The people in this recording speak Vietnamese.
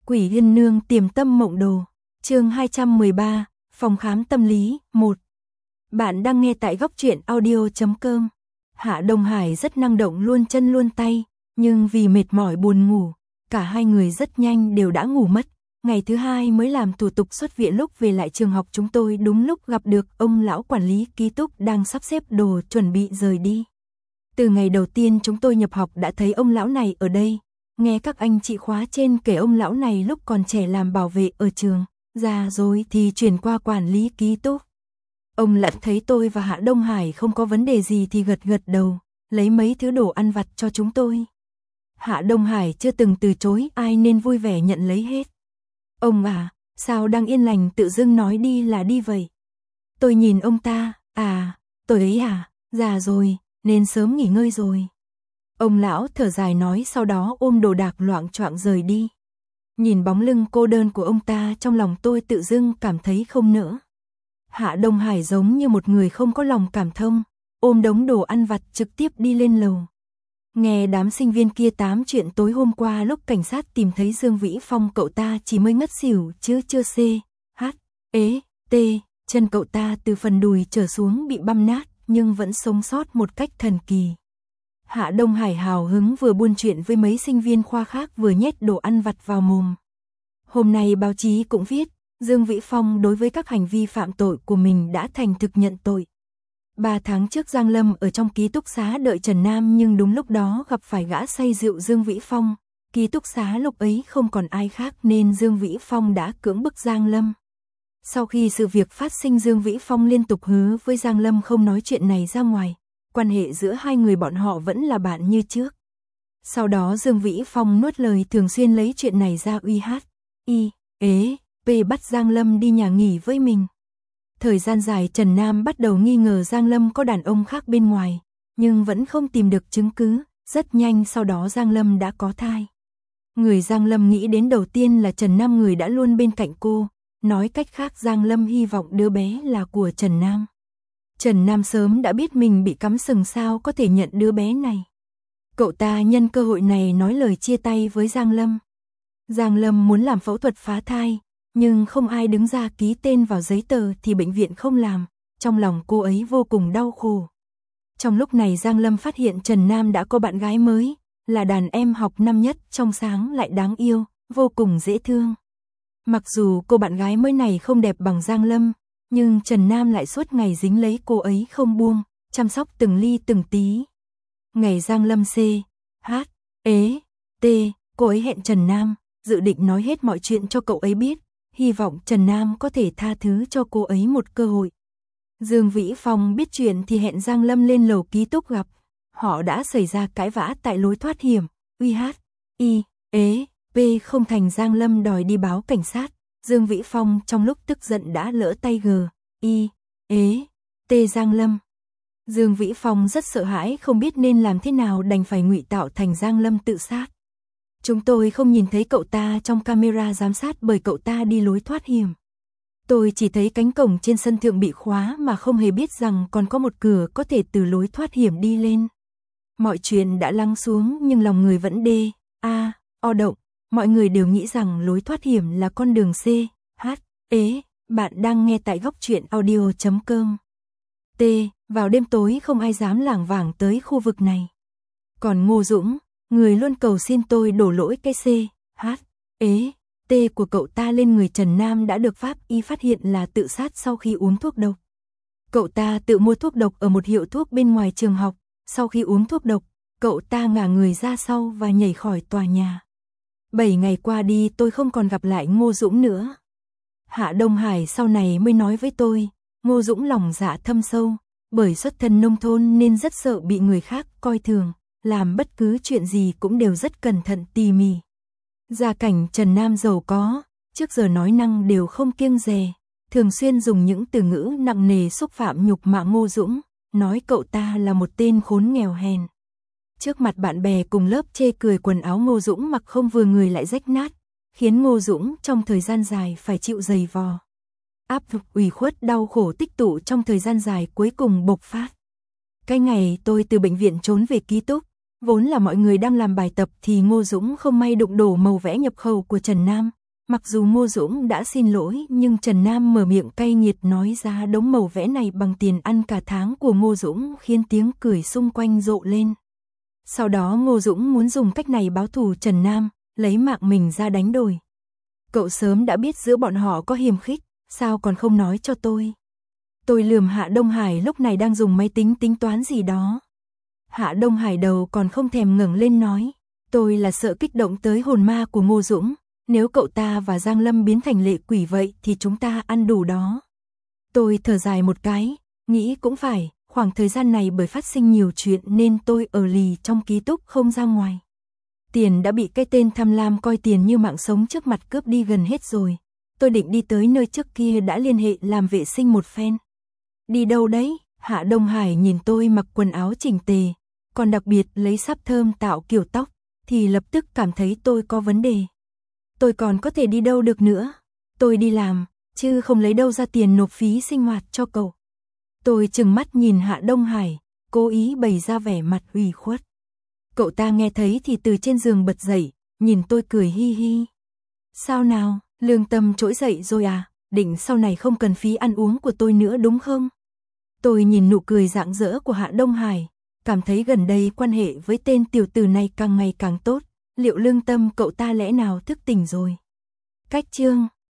Quỷ Yên Nương Tiềm Tâm Mộng Đồ, chương 213, Phòng khám tâm lý, 1. Bạn đang nghe tại góc truyện audio.com. Hạ Đông Hải rất năng động luôn chân luôn tay, nhưng vì mệt mỏi buồn ngủ, cả hai người rất nhanh đều đã ngủ mất. Ngày thứ hai mới làm thủ tục xuất viện, lúc về lại trường học chúng tôi đúng lúc gặp được ông lão quản lý ký túc đang sắp xếp đồ chuẩn bị rời đi. Từ ngày đầu tiên chúng tôi nhập học đã thấy ông lão này ở đây, nghe các anh chị khóa trên kể ông lão này lúc còn trẻ làm bảo vệ ở trường, già rồi thì chuyển qua quản lý ký túc. Ông Lận thấy tôi và Hạ Đông Hải không có vấn đề gì thì gật gật đầu, lấy mấy thứ đồ ăn vặt cho chúng tôi. Hạ Đông Hải chưa từng từ chối ai nên vui vẻ nhận lấy hết. Ông à, sao đang yên lành tự dưng nói đi là đi vậy? Tôi nhìn ông ta, tôi ấy già rồi, nên sớm nghỉ ngơi rồi. Ông lão thở dài nói, sau đó ôm đồ đạc loạng choạng rời đi. Nhìn bóng lưng cô đơn của ông ta, trong lòng tôi tự dưng cảm thấy không nỡ. Hạ Đông Hải giống như một người không có lòng cảm thông, ôm đống đồ ăn vặt trực tiếp đi lên lầu. Nghe đám sinh viên kia tám chuyện tối hôm qua lúc cảnh sát tìm thấy Dương Vĩ Phong, cậu ta chỉ mới ngất xỉu chứ chưa chân cậu ta từ phần đùi trở xuống bị băm nát nhưng vẫn sống sót một cách thần kỳ. Hạ Đông Hải hào hứng vừa buôn chuyện với mấy sinh viên khoa khác vừa nhét đồ ăn vặt vào mồm. Hôm nay báo chí cũng viết, Dương Vĩ Phong đối với các hành vi phạm tội của mình đã thành thực nhận tội. 3 tháng trước Giang Lâm ở trong ký túc xá đợi Trần Nam, nhưng đúng lúc đó gặp phải gã say rượu Dương Vĩ Phong. Ký túc xá lúc ấy không còn ai khác nên Dương Vĩ Phong đã cưỡng bức Giang Lâm. Sau khi sự việc phát sinh, Dương Vĩ Phong liên tục hứa với Giang Lâm không nói chuyện này ra ngoài. Quan hệ giữa hai người bọn họ vẫn là bạn như trước. Sau đó Dương Vĩ Phong nuốt lời, thường xuyên lấy chuyện này ra bắt Giang Lâm đi nhà nghỉ với mình. Thời gian dài Trần Nam bắt đầu nghi ngờ Giang Lâm có đàn ông khác bên ngoài, nhưng vẫn không tìm được chứng cứ. Rất nhanh sau đó Giang Lâm đã có thai. Người Giang Lâm nghĩ đến đầu tiên là Trần Nam, người đã luôn bên cạnh cô. Nói cách khác, Giang Lâm hy vọng đứa bé là của Trần Nam. Trần Nam sớm đã biết mình bị cắm sừng, sao có thể nhận đứa bé này. Cậu ta nhân cơ hội này nói lời chia tay với Giang Lâm. Giang Lâm muốn làm phẫu thuật phá thai, nhưng không ai đứng ra ký tên vào giấy tờ thì bệnh viện không làm. Trong lòng cô ấy vô cùng đau khổ. Trong lúc này Giang Lâm phát hiện Trần Nam đã có bạn gái mới, là đàn em học năm nhất, trong sáng lại đáng yêu, vô cùng dễ thương. Mặc dù cô bạn gái mới này không đẹp bằng Giang Lâm, nhưng Trần Nam lại suốt ngày dính lấy cô ấy không buông, chăm sóc từng ly từng tí. Ngày Giang Lâm cô ấy hẹn Trần Nam, dự định nói hết mọi chuyện cho cậu ấy biết, hy vọng Trần Nam có thể tha thứ cho cô ấy một cơ hội. Dương Vĩ Phong biết chuyện thì hẹn Giang Lâm lên lầu ký túc gặp. Họ đã xảy ra cãi vã tại lối thoát hiểm. Không thành, Giang Lâm đòi đi báo cảnh sát. Dương Vĩ Phong trong lúc tức giận đã lỡ tay Giang Lâm. Dương Vĩ Phong rất sợ hãi, không biết nên làm thế nào, đành phải ngụy tạo thành Giang Lâm tự sát. Chúng tôi không nhìn thấy cậu ta trong camera giám sát bởi cậu ta đi lối thoát hiểm. Tôi chỉ thấy cánh cổng trên sân thượng bị khóa mà không hề biết rằng còn có một cửa có thể từ lối thoát hiểm đi lên. Mọi chuyện đã lắng xuống nhưng lòng người vẫn động. Mọi người đều nghĩ rằng lối thoát hiểm là con đường Bạn đang nghe tại góc truyện audio.com. Vào đêm tối không ai dám lảng vảng tới khu vực này. Còn Ngô Dũng, người luôn cầu xin tôi đổ lỗi cái của cậu ta lên người Trần Nam, đã được pháp y phát hiện là tự sát sau khi uống thuốc độc. Cậu ta tự mua thuốc độc ở một hiệu thuốc bên ngoài trường học. Sau khi uống thuốc độc, cậu ta ngả người ra sau và nhảy khỏi tòa nhà. 7 ngày qua đi tôi không còn gặp lại Ngô Dũng nữa. Hạ Đông Hải sau này mới nói với tôi, Ngô Dũng lòng dạ thâm sâu, bởi xuất thân nông thôn nên rất sợ bị người khác coi thường, làm bất cứ chuyện gì cũng đều rất cẩn thận tỉ mỉ. Gia cảnh Trần Nam giàu có, trước giờ nói năng đều không kiêng dè, thường xuyên dùng những từ ngữ nặng nề xúc phạm nhục mạ Ngô Dũng, nói cậu ta là một tên khốn nghèo hèn. Trước mặt bạn bè cùng lớp chê cười quần áo Ngô Dũng mặc không vừa người lại rách nát, khiến Ngô Dũng trong thời gian dài phải chịu giày vò. Áp lực, ủy khuất, đau khổ tích tụ trong thời gian dài cuối cùng bộc phát. Cái ngày tôi từ bệnh viện trốn về ký túc, Vốn là mọi người đang làm bài tập thì Ngô Dũng không may đụng đổ màu vẽ nhập khẩu của Trần Nam. Mặc dù Ngô Dũng đã xin lỗi nhưng Trần Nam mở miệng cay nghiệt nói ra đống màu vẽ này bằng tiền ăn cả tháng của Ngô Dũng khiến tiếng cười xung quanh rộ lên. Sau đó Ngô Dũng muốn dùng cách này báo thù Trần Nam, lấy mạng mình ra đánh đổi. Cậu sớm đã biết giữa bọn họ có hiềm khích, sao còn không nói cho tôi? Tôi lườm Hạ Đông Hải lúc này đang dùng máy tính tính toán gì đó. Hạ Đông Hải đầu còn không thèm ngẩng lên nói, tôi là sợ kích động tới hồn ma của Ngô Dũng, nếu cậu ta và Giang Lâm biến thành lệ quỷ vậy thì chúng ta ăn đủ đó. Tôi thở dài một cái, nghĩ cũng phải, khoảng thời gian này bởi phát sinh nhiều chuyện nên tôi ở lì trong ký túc không ra ngoài. Tiền đã bị cái tên tham lam coi tiền như mạng sống trước mặt cướp đi gần hết rồi. Tôi định đi tới nơi trước kia đã liên hệ làm vệ sinh một phen. Đi đâu đấy? Hạ Đông Hải nhìn tôi mặc quần áo chỉnh tề, còn đặc biệt lấy sáp thơm tạo kiểu tóc, thì lập tức cảm thấy tôi có vấn đề. Tôi còn có thể đi đâu được nữa? Tôi đi làm, chứ không lấy đâu ra tiền nộp phí sinh hoạt cho cậu. Tôi trừng mắt nhìn Hạ Đông Hải, cố ý bày ra vẻ mặt ủy khuất. Cậu ta nghe thấy thì từ trên giường bật dậy, nhìn tôi cười hi hi. Sao nào, lương tâm trỗi dậy rồi à? Định sau này không cần phí ăn uống của tôi nữa đúng không? Tôi nhìn nụ cười rạng rỡ của Hạ Đông Hải, cảm thấy gần đây quan hệ với tên tiểu tử này càng ngày càng tốt. Liệu lương tâm cậu ta lẽ nào thức tỉnh rồi? Cách chương